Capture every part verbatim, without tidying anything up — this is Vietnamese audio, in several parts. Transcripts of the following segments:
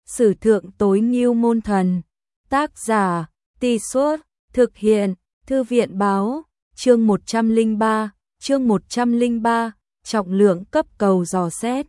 Sử thượng tối ngưu môn thần. Tác giả, Tì Suốt, thực hiện, Thư viện báo, chương một trăm lẻ ba, chương một trăm lẻ ba, trọng lượng cấp cầu dò xét.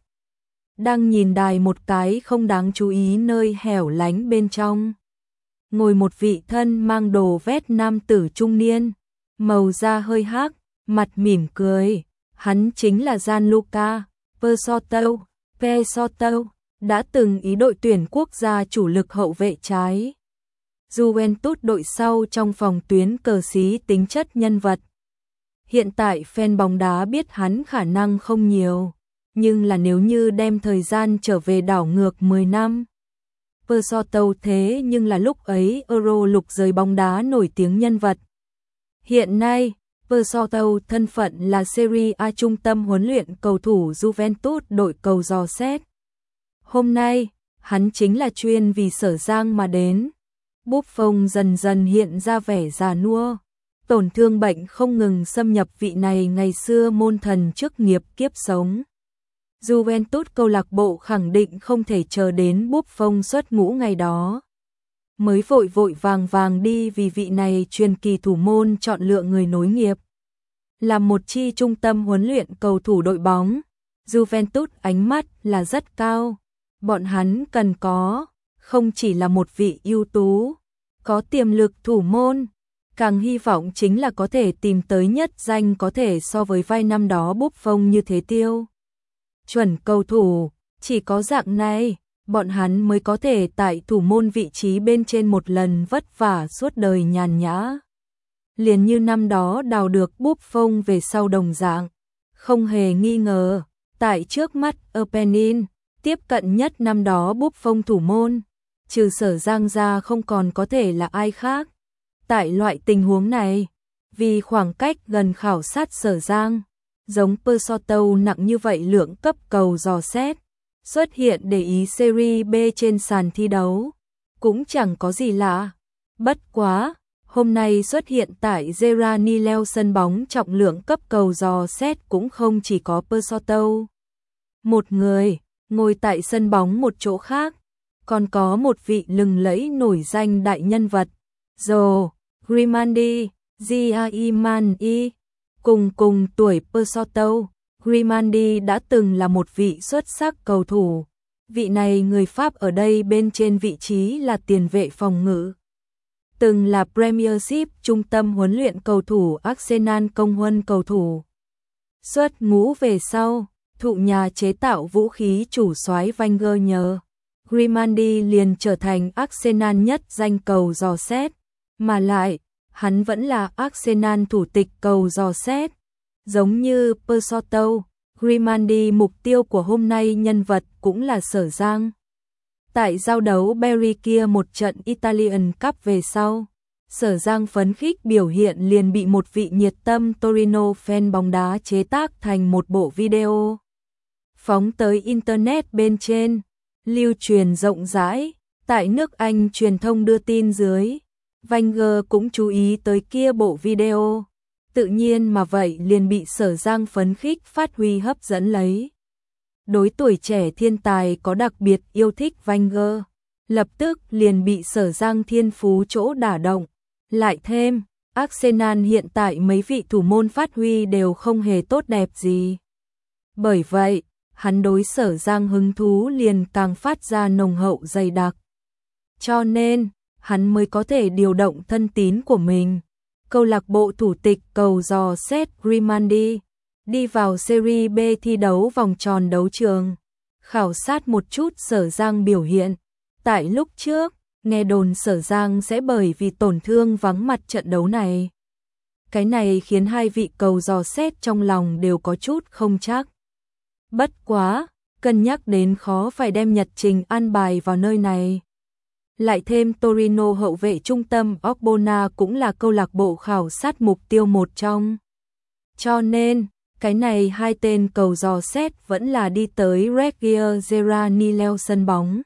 Đang nhìn đài một cái không đáng chú ý nơi hẻo lánh bên trong. Ngồi một vị thân mang đồ vét nam tử trung niên, màu da hơi hắc, mặt mỉm cười. Hắn chính là Gianluca Pesotto, Pesotto, đã từng ý đội tuyển quốc gia chủ lực hậu vệ trái. Juventus đội sau trong phòng tuyến cờ xí tính chất nhân vật. Hiện tại fan bóng đá biết hắn khả năng không nhiều, nhưng là nếu như đem thời gian trở về đảo ngược mười năm. Pesotto thế nhưng là lúc ấy Euro lục giới bóng đá nổi tiếng nhân vật. Hiện nay, Pesotto thân phận là Serie A trung tâm huấn luyện cầu thủ Juventus đội cầu dò xét. Hôm nay, hắn chính là chuyên vì Sở Giang mà đến. Buffon dần dần hiện ra vẻ già nua, tổn thương bệnh không ngừng xâm nhập vị này ngày xưa môn thần chức nghiệp kiếp sống. Juventus câu lạc bộ khẳng định không thể chờ đến Buffon xuất ngũ ngày đó, mới vội vội vàng vàng đi vì vị này truyền kỳ thủ môn chọn lựa người nối nghiệp. Là một chi trung tâm huấn luyện cầu thủ đội bóng, Juventus ánh mắt là rất cao. Bọn hắn cần có, không chỉ là một vị ưu tú, có tiềm lực thủ môn, càng hy vọng chính là có thể tìm tới nhất danh có thể so với vai năm đó Buffon như thế tiêu. Chuẩn cầu thủ, chỉ có dạng này, bọn hắn mới có thể tại thủ môn vị trí bên trên một lần vất vả suốt đời nhàn nhã. Liền như năm đó đào được Buffon về sau đồng dạng, không hề nghi ngờ, tại trước mắt Apennin, tiếp cận nhất năm đó Buffon thủ môn, trừ Sở Giang ra không còn có thể là ai khác. Tại loại tình huống này, vì khoảng cách gần khảo sát Sở Giang, giống Pesotto nặng như vậy lượng cấp cầu dò xét, xuất hiện để ý Serie B trên sàn thi đấu, cũng chẳng có gì lạ. Bất quá, hôm nay xuất hiện tại Geranileo sân bóng trọng lượng cấp cầu dò xét cũng không chỉ có Pesotto một người, ngồi tại sân bóng một chỗ khác, còn có một vị lừng lẫy nổi danh đại nhân vật, Joe Grimandi, Giaimani. Cùng cùng tuổi Pesotto, Grimandi đã từng là một vị xuất sắc cầu thủ. Vị này người Pháp ở đây bên trên vị trí là tiền vệ phòng ngự. Từng là Premiership trung tâm huấn luyện cầu thủ Arsenal công huân cầu thủ. Xuất ngũ về sau, thụ nhà chế tạo vũ khí chủ soái Wenger nhờ. Grimandi liền trở thành Arsenal nhất danh cầu dò xét, mà lại, hắn vẫn là Arsenal thủ tịch cầu dò xét. Giống như Pesotto, Grimandi mục tiêu của hôm nay nhân vật cũng là Sở Giang. Tại giao đấu Berry kia một trận Italian Cup về sau, Sở Giang phấn khích biểu hiện liền bị một vị nhiệt tâm Torino fan bóng đá chế tác thành một bộ video. Phóng tới Internet bên trên, lưu truyền rộng rãi, tại nước Anh truyền thông đưa tin dưới. Wenger cũng chú ý tới kia bộ video, tự nhiên mà vậy liền bị Sở Giang phấn khích phát huy hấp dẫn lấy. Đối tuổi trẻ thiên tài có đặc biệt yêu thích Wenger, lập tức liền bị Sở Giang thiên phú chỗ đả động. Lại thêm, Arsenal hiện tại mấy vị thủ môn phát huy đều không hề tốt đẹp gì. Bởi vậy, hắn đối Sở Giang hứng thú liền càng phát ra nồng hậu dày đặc. Cho nên, hắn mới có thể điều động thân tín của mình, câu lạc bộ thủ tịch cầu dò xét Grimandi, đi vào Serie B thi đấu vòng tròn đấu trường, khảo sát một chút Sở Giang biểu hiện. Tại lúc trước, nghe đồn Sở Giang sẽ bởi vì tổn thương vắng mặt trận đấu này. Cái này khiến hai vị cầu dò xét trong lòng đều có chút không chắc. Bất quá, cân nhắc đến khó phải đem nhật trình an bài vào nơi này. Lại thêm Torino hậu vệ trung tâm Ogbonna cũng là câu lạc bộ khảo sát mục tiêu một trong. Cho nên, cái này hai tên cầu dò xét vẫn là đi tới Reggio Geranileo sân bóng.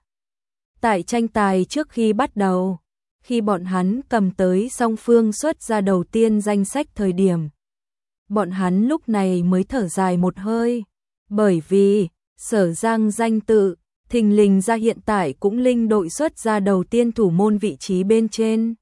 Tại tranh tài trước khi bắt đầu, khi bọn hắn cầm tới song phương xuất ra đầu tiên danh sách thời điểm, bọn hắn lúc này mới thở dài một hơi, bởi vì Sở Giang danh tự thình lình ra hiện tại cũng linh đội xuất ra đầu tiên thủ môn vị trí bên trên.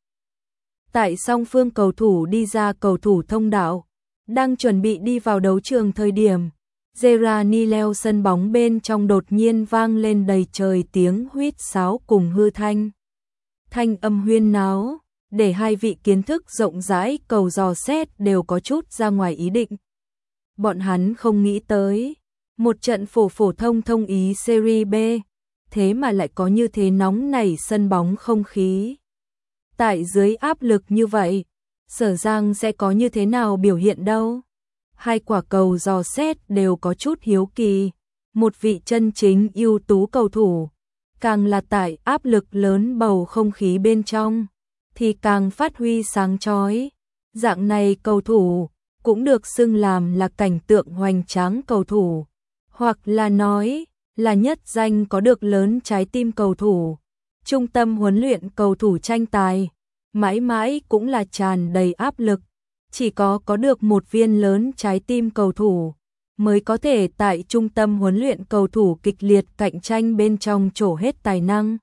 Tại song phương cầu thủ đi ra cầu thủ thông đạo, đang chuẩn bị đi vào đấu trường thời điểm, Gerrani leo sân bóng bên trong đột nhiên vang lên đầy trời tiếng huýt sáo cùng hư thanh. Thanh âm huyên náo, để hai vị kiến thức rộng rãi cầu dò xét đều có chút ra ngoài ý định. Bọn hắn không nghĩ tới, một trận phổ phổ thông thông ý Serie B, thế mà lại có như thế nóng nảy sân bóng không khí. Tại dưới áp lực như vậy, Sở Giang sẽ có như thế nào biểu hiện đâu? Hai quả cầu dò xét đều có chút hiếu kỳ, một vị chân chính ưu tú cầu thủ, càng là tại áp lực lớn bầu không khí bên trong, thì càng phát huy sáng chói. Dạng này cầu thủ, cũng được xưng làm là cảnh tượng hoành tráng cầu thủ, hoặc là nói là nhất danh có được lớn trái tim cầu thủ. Trung tâm huấn luyện cầu thủ tranh tài, mãi mãi cũng là tràn đầy áp lực, chỉ có có được một viên lớn trái tim cầu thủ, mới có thể tại trung tâm huấn luyện cầu thủ kịch liệt cạnh tranh bên trong trổ hết tài năng.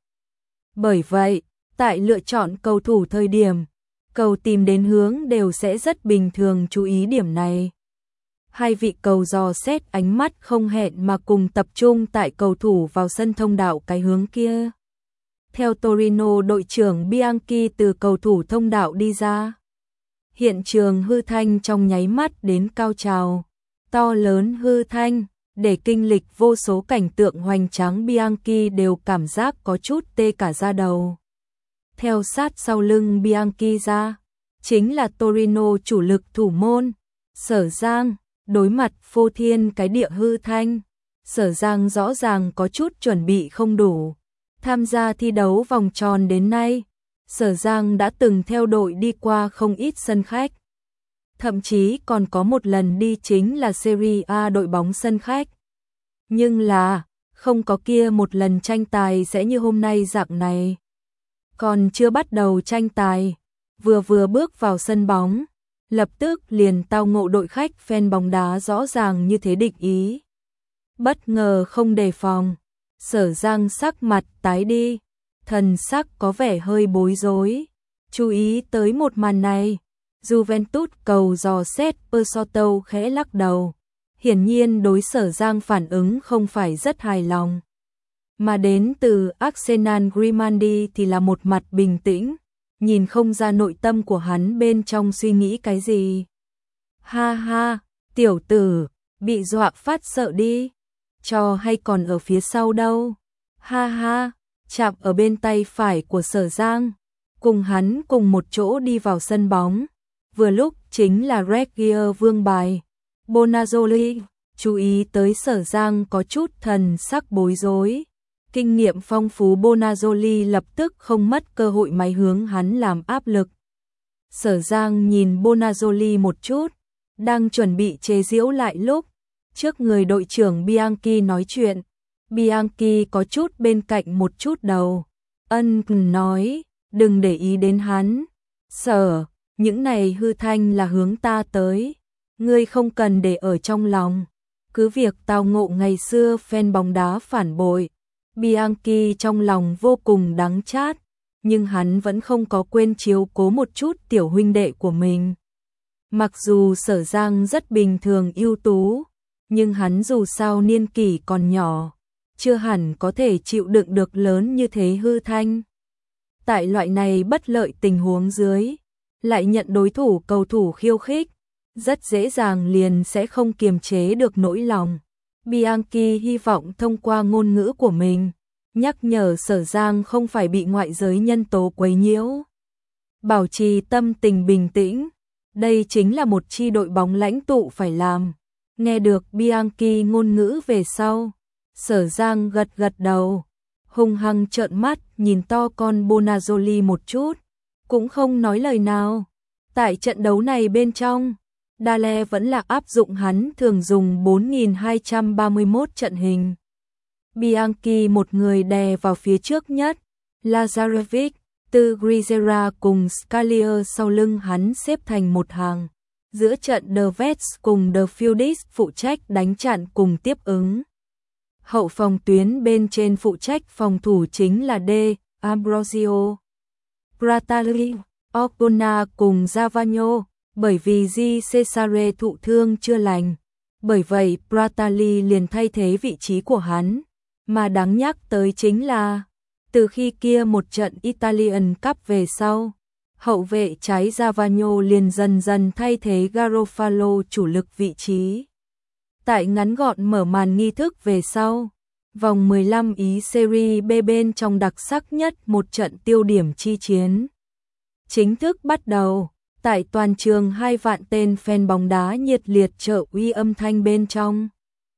Bởi vậy, tại lựa chọn cầu thủ thời điểm, cầu tìm đến hướng đều sẽ rất bình thường chú ý điểm này. Hai vị cầu dò xét ánh mắt không hẹn mà cùng tập trung tại cầu thủ vào sân thông đạo cái hướng kia. Theo Torino đội trưởng Bianchi từ cầu thủ thông đạo đi ra, hiện trường hư thanh trong nháy mắt đến cao trào. To lớn hư thanh, để kinh lịch vô số cảnh tượng hoành tráng Bianchi đều cảm giác có chút tê cả da đầu. Theo sát sau lưng Bianchi ra, chính là Torino chủ lực thủ môn, Sở Giang, đối mặt phô thiên cái địa hư thanh. Sở Giang rõ ràng có chút chuẩn bị không đủ. Tham gia thi đấu vòng tròn đến nay, Sở Giang đã từng theo đội đi qua không ít sân khách. Thậm chí còn có một lần đi chính là Serie A đội bóng sân khách. Nhưng là, không có kia một lần tranh tài sẽ như hôm nay dạng này. Còn chưa bắt đầu tranh tài, vừa vừa bước vào sân bóng, lập tức liền tao ngộ đội khách fan bóng đá rõ ràng như thế địch ý. Bất ngờ không đề phòng, Sở Giang sắc mặt tái đi, thần sắc có vẻ hơi bối rối. Chú ý tới một màn này, Juventus cầu dò xét Persoto khẽ lắc đầu, hiển nhiên đối Sở Giang phản ứng không phải rất hài lòng. Mà đến từ Arsenal Grimandi thì là một mặt bình tĩnh, nhìn không ra nội tâm của hắn bên trong suy nghĩ cái gì. Ha ha, tiểu tử, bị dọa phát sợ đi, trò hay còn ở phía sau đâu. Ha ha, chạm ở bên tay phải của Sở Giang, cùng hắn cùng một chỗ đi vào sân bóng. Vừa lúc chính là Regia vương bài, Bonazzoli. Chú ý tới Sở Giang có chút thần sắc bối rối. Kinh nghiệm phong phú Bonazzoli lập tức không mất cơ hội máy hướng hắn làm áp lực. Sở Giang nhìn Bonazzoli một chút, đang chuẩn bị chế giễu lại lúc trước người đội trưởng Bianchi nói chuyện. Bianchi có chút bên cạnh một chút đầu, ân nói, đừng để ý đến hắn. Sở, những này hư thanh là hướng ta tới, ngươi không cần để ở trong lòng. Cứ việc tao ngộ ngày xưa fan bóng đá phản bội, Bianchi trong lòng vô cùng đắng chát, nhưng hắn vẫn không có quên chiếu cố một chút tiểu huynh đệ của mình. Mặc dù Sở Giang rất bình thường ưu tú, nhưng hắn dù sao niên kỷ còn nhỏ, chưa hẳn có thể chịu đựng được lớn như thế hư thanh. Tại loại này bất lợi tình huống dưới, lại nhận đối thủ cầu thủ khiêu khích, rất dễ dàng liền sẽ không kiềm chế được nỗi lòng. Bianchi hy vọng thông qua ngôn ngữ của mình, nhắc nhở Sở Giang không phải bị ngoại giới nhân tố quấy nhiễu. Bảo trì tâm tình bình tĩnh, đây chính là một chi đội bóng lãnh tụ phải làm. Nghe được Bianchi ngôn ngữ về sau, Sở Giang gật gật đầu, hung hăng trợn mắt nhìn to con Bonazzoli một chút, cũng không nói lời nào. Tại trận đấu này bên trong, Dale vẫn là áp dụng hắn thường dùng bốn nghìn hai trăm ba mươi mốt trận hình. Bianchi một người đè vào phía trước nhất, Lazarevic, Từ Grizera cùng Scalier sau lưng hắn xếp thành một hàng. Giữa trận The Vets cùng The Fields phụ trách đánh chặn cùng tiếp ứng. Hậu phòng tuyến bên trên phụ trách phòng thủ chính là D. Ambrosio, Pratali, Ogbonna cùng Zavagno, bởi vì Di Cesare thụ thương chưa lành. Bởi vậy Pratali liền thay thế vị trí của hắn, mà đáng nhắc tới chính là từ khi kia một trận Italian Cup về sau, hậu vệ trái Zavagno liền dần dần thay thế Garofalo chủ lực vị trí. Tại ngắn gọn mở màn nghi thức về sau, vòng mười lăm Ý Serie B bên trong đặc sắc nhất một trận tiêu điểm chi chiến chính thức bắt đầu. Tại toàn trường hai vạn tên fan bóng đá nhiệt liệt trợ uy âm thanh bên trong,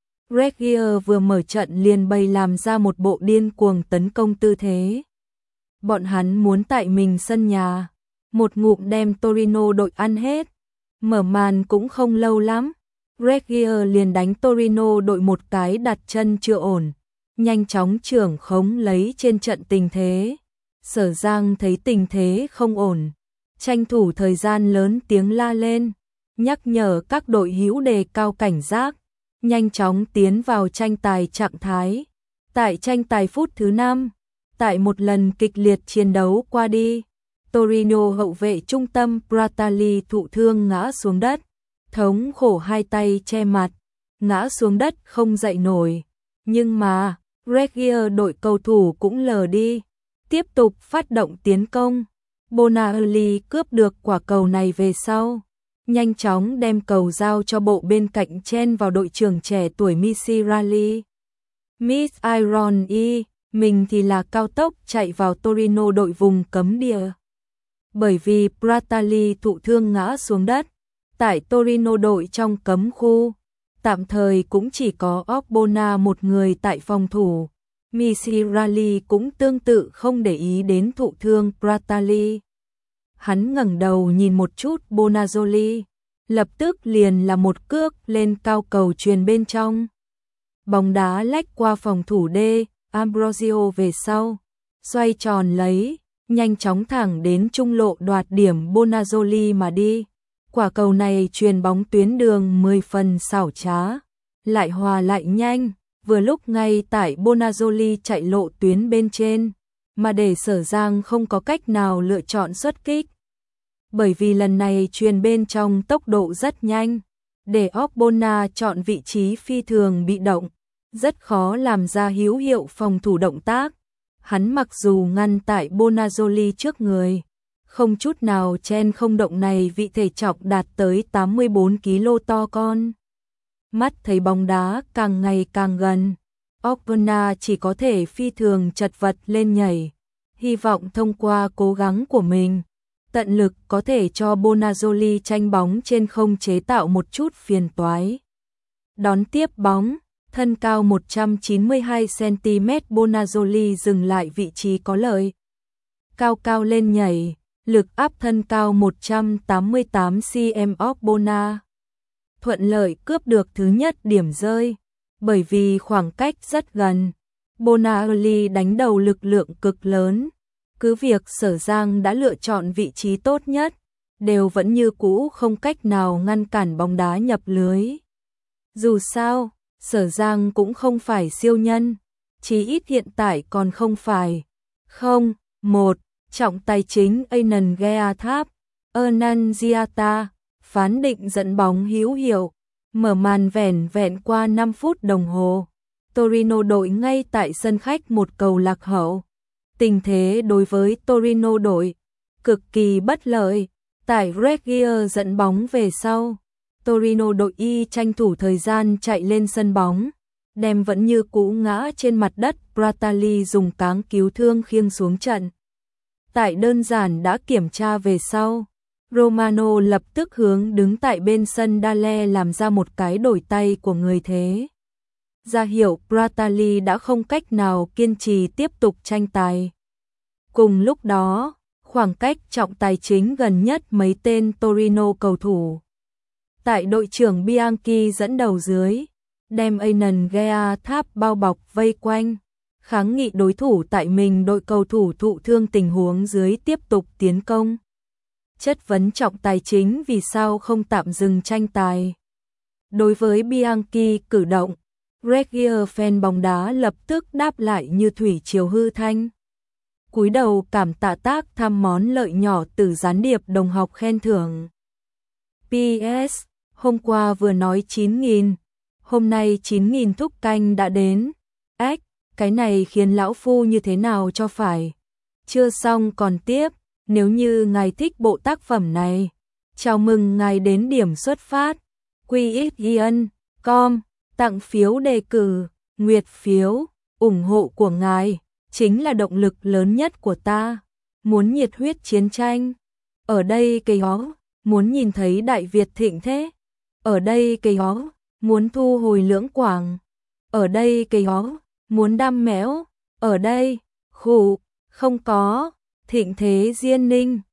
Regia vừa mở trận liền bày làm ra một bộ điên cuồng tấn công tư thế. Bọn hắn muốn tại mình sân nhà, một ngụm đem Torino đội ăn hết. Mở màn cũng không lâu lắm, Regia liền đánh Torino đội một cái đặt chân chưa ổn, nhanh chóng trưởng khống lấy trên trận tình thế. Sở Giang thấy tình thế không ổn, tranh thủ thời gian lớn tiếng la lên, nhắc nhở các đội hữu đề cao cảnh giác, nhanh chóng tiến vào tranh tài trạng thái. Tại tranh tài phút thứ năm, tại một lần kịch liệt chiến đấu qua đi, Torino hậu vệ trung tâm Pratali thụ thương ngã xuống đất, thống khổ hai tay che mặt, ngã xuống đất không dậy nổi. Nhưng mà, Regia đội cầu thủ cũng lờ đi, tiếp tục phát động tiến công. Bonaerli cướp được quả cầu này về sau, nhanh chóng đem cầu giao cho bộ bên cạnh chen vào đội trưởng trẻ tuổi Misirali. Miss Iron E, mình thì là cao tốc chạy vào Torino đội vùng cấm địa. Bởi vì Pratali thụ thương ngã xuống đất, tại Torino đội trong cấm khu, tạm thời cũng chỉ có Ogbonna một người tại phòng thủ. Misirali cũng tương tự không để ý đến thụ thương Pratali. Hắn ngẩng đầu nhìn một chút Bonazzoli, lập tức liền là một cước lên cao cầu truyền bên trong. Bóng đá lách qua phòng thủ D. Ambrosio về sau, xoay tròn lấy, nhanh chóng thẳng đến trung lộ đoạt điểm Bonazzoli mà đi. Quả cầu này truyền bóng tuyến đường mười phần xảo trá, lại hòa lại nhanh. Vừa lúc ngay tại Bonazzoli chạy lộ tuyến bên trên, mà để Sở Giang không có cách nào lựa chọn xuất kích. Bởi vì lần này truyền bên trong tốc độ rất nhanh, để Ogbonna chọn vị trí phi thường bị động, rất khó làm ra hữu hiệu phòng thủ động tác. Hắn mặc dù ngăn tại Bonazzoli trước người, không chút nào chen không động này vị thể trọng đạt tới tám mươi bốn ki lô gam to con. Mắt thấy bóng đá càng ngày càng gần, Ogbonna chỉ có thể phi thường chật vật lên nhảy, hy vọng thông qua cố gắng của mình, tận lực có thể cho Bonazzoli tranh bóng trên không chế tạo một chút phiền toái. Đón tiếp bóng, thân cao một trăm chín mươi hai xăng ti mét Bonazzoli dừng lại vị trí có lợi. Cao cao lên nhảy, lực áp thân cao một trăm tám mươi tám xăng-ti-mét Ogbonna thuận lợi cướp được thứ nhất điểm rơi, bởi vì khoảng cách rất gần. Bonaerli đánh đầu lực lượng cực lớn, cứ việc Sở Giang đã lựa chọn vị trí tốt nhất, đều vẫn như cũ không cách nào ngăn cản bóng đá nhập lưới. Dù sao, Sở Giang cũng không phải siêu nhân, chí ít hiện tại còn không phải. Không, một, trọng tài chính Anan Geathap, Hernan Giata, phán định dẫn bóng hữu hiệu, mở màn vẻn vẹn qua năm phút đồng hồ. Torino đội ngay tại sân khách một cầu lạc hậu. Tình thế đối với Torino đội cực kỳ bất lợi. Tại Regia dẫn bóng về sau, Torino đội y tranh thủ thời gian chạy lên sân bóng, đem vẫn như cũ ngã trên mặt đất Pratali dùng cáng cứu thương khiêng xuống trận. Tại đơn giản đã kiểm tra về sau, Romano lập tức hướng đứng tại bên sân Dale làm ra một cái đổi tay của người thế. Ra hiệu Pratali đã không cách nào kiên trì tiếp tục tranh tài. Cùng lúc đó, khoảng cách trọng tài chính gần nhất mấy tên Torino cầu thủ. Tại đội trưởng Bianchi dẫn đầu dưới, đem Anan Geathap bao bọc vây quanh, kháng nghị đối thủ tại mình đội cầu thủ thụ thương tình huống dưới tiếp tục tiến công. Chất vấn trọng tài chính vì sao không tạm dừng tranh tài. Đối với Bianchi cử động, Regier fan bóng đá lập tức đáp lại như thủy triều hư thanh. Cúi đầu cảm tạ Tác thăm món lợi nhỏ từ gián điệp đồng học khen thưởng. pê ét. Hôm qua vừa nói chín nghìn, hôm nay chín nghìn thúc canh đã đến. Ếch, cái này khiến lão phu như thế nào cho phải. Chưa xong còn tiếp, nếu như ngài thích bộ tác phẩm này, chào mừng ngài đến điểm xuất phát. quy ích yên chấm com, tặng phiếu đề cử, nguyệt phiếu, ủng hộ của ngài chính là động lực lớn nhất của ta. Muốn nhiệt huyết chiến tranh, ở đây cây ó, muốn nhìn thấy Đại Việt thịnh thế, ở đây cây ó, muốn thu hồi Lưỡng Quảng, ở đây cây ó, muốn đam mẽo, ở đây, khủ, không có, thịnh thế Diên Ninh.